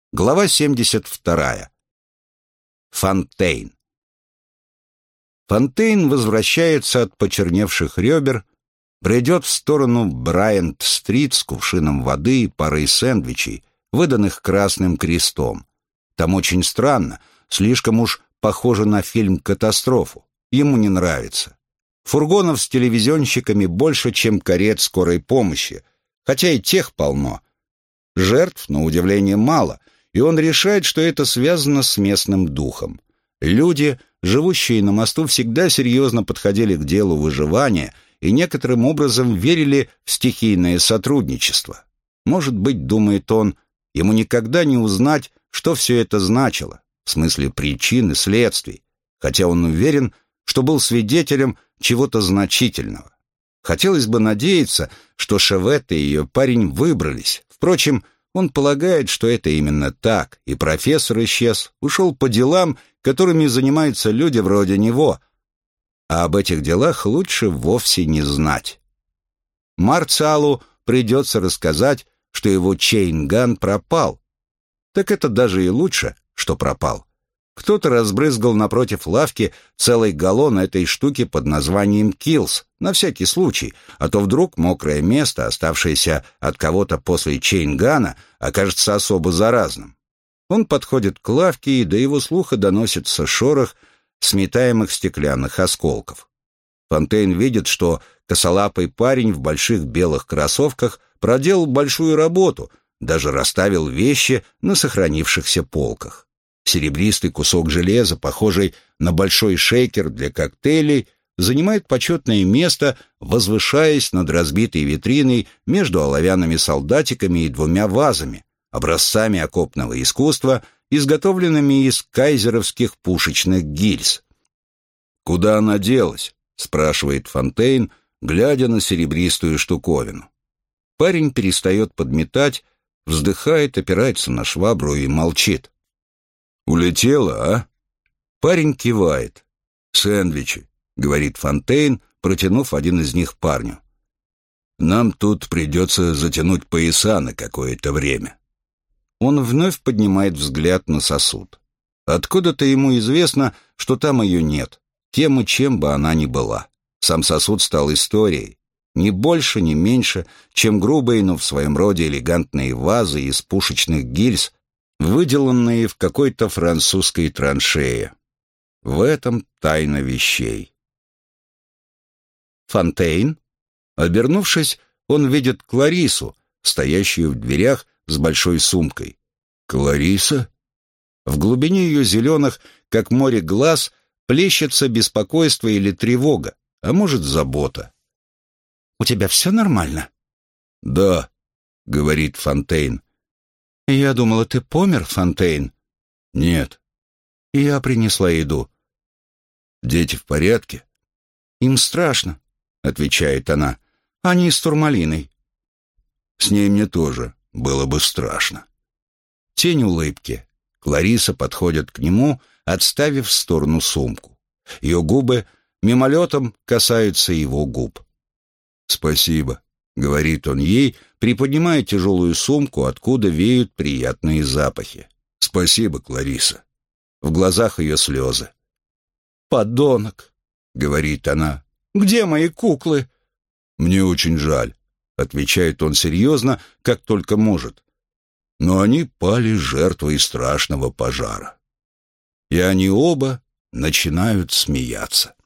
Глава 72. Фонтейн. Фонтейн возвращается от почерневших ребер, бредет в сторону Брайант-стрит с кувшином воды и парой сэндвичей, выданных Красным Крестом. Там очень странно, слишком уж похоже на фильм «Катастрофу». Ему не нравится. Фургонов с телевизионщиками больше, чем карет скорой помощи, хотя и тех полно. Жертв, на удивление, мало, и он решает, что это связано с местным духом. Люди, живущие на мосту, всегда серьезно подходили к делу выживания и некоторым образом верили в стихийное сотрудничество. Может быть, думает он, ему никогда не узнать, что все это значило, в смысле причин и следствий, хотя он уверен, что был свидетелем чего-то значительного. Хотелось бы надеяться, что Шеветта и ее парень выбрались. Впрочем, он полагает, что это именно так, и профессор исчез, ушел по делам, которыми занимаются люди вроде него, а об этих делах лучше вовсе не знать. Марциалу придется рассказать, что его чейн-ган пропал. Так это даже и лучше, что пропал. Кто-то разбрызгал напротив лавки целый галлон этой штуки под названием «Киллс», на всякий случай, а то вдруг мокрое место, оставшееся от кого-то после чейн-гана, окажется особо заразным. Он подходит к лавке, и до его слуха доносится шорох сметаемых стеклянных осколков. Фонтейн видит, что косолапый парень в больших белых кроссовках проделал большую работу, даже расставил вещи на сохранившихся полках. Серебристый кусок железа, похожий на большой шейкер для коктейлей, занимает почетное место, возвышаясь над разбитой витриной между оловянными солдатиками и двумя вазами, образцами окопного искусства, изготовленными из кайзеровских пушечных гильз. «Куда она делась?» — спрашивает Фонтейн, глядя на серебристую штуковину. Парень перестает подметать, вздыхает, опирается на швабру и молчит. «Улетела, а?» Парень кивает. «Сэндвичи», — говорит Фонтейн, протянув один из них парню. «Нам тут придется затянуть пояса на какое-то время». Он вновь поднимает взгляд на сосуд. Откуда-то ему известно, что там ее нет, кем и чем бы она ни была. Сам сосуд стал историей. Ни больше, ни меньше, чем грубые, но в своем роде элегантные вазы из пушечных гильз, выделанные в какой-то французской траншее. В этом тайна вещей. Фонтейн. Обернувшись, он видит Кларису, стоящую в дверях с большой сумкой. «Клариса?» В глубине ее зеленых, как море глаз, плещется беспокойство или тревога, а может, забота. «У тебя все нормально?» «Да», — говорит Фонтейн. «Я думала, ты помер, Фонтейн?» «Нет». «Я принесла еду». «Дети в порядке?» «Им страшно», — отвечает она. «Они с турмалиной». «С ней мне тоже было бы страшно». Тень улыбки. Клариса подходит к нему, отставив в сторону сумку. Ее губы мимолетом касаются его губ. «Спасибо», — говорит он ей, приподнимая тяжелую сумку, откуда веют приятные запахи. «Спасибо, Клариса». В глазах ее слезы. «Подонок», — говорит она. «Где мои куклы?» «Мне очень жаль», — отвечает он серьезно, как только может. «Но они пали жертвой страшного пожара». И они оба начинают смеяться.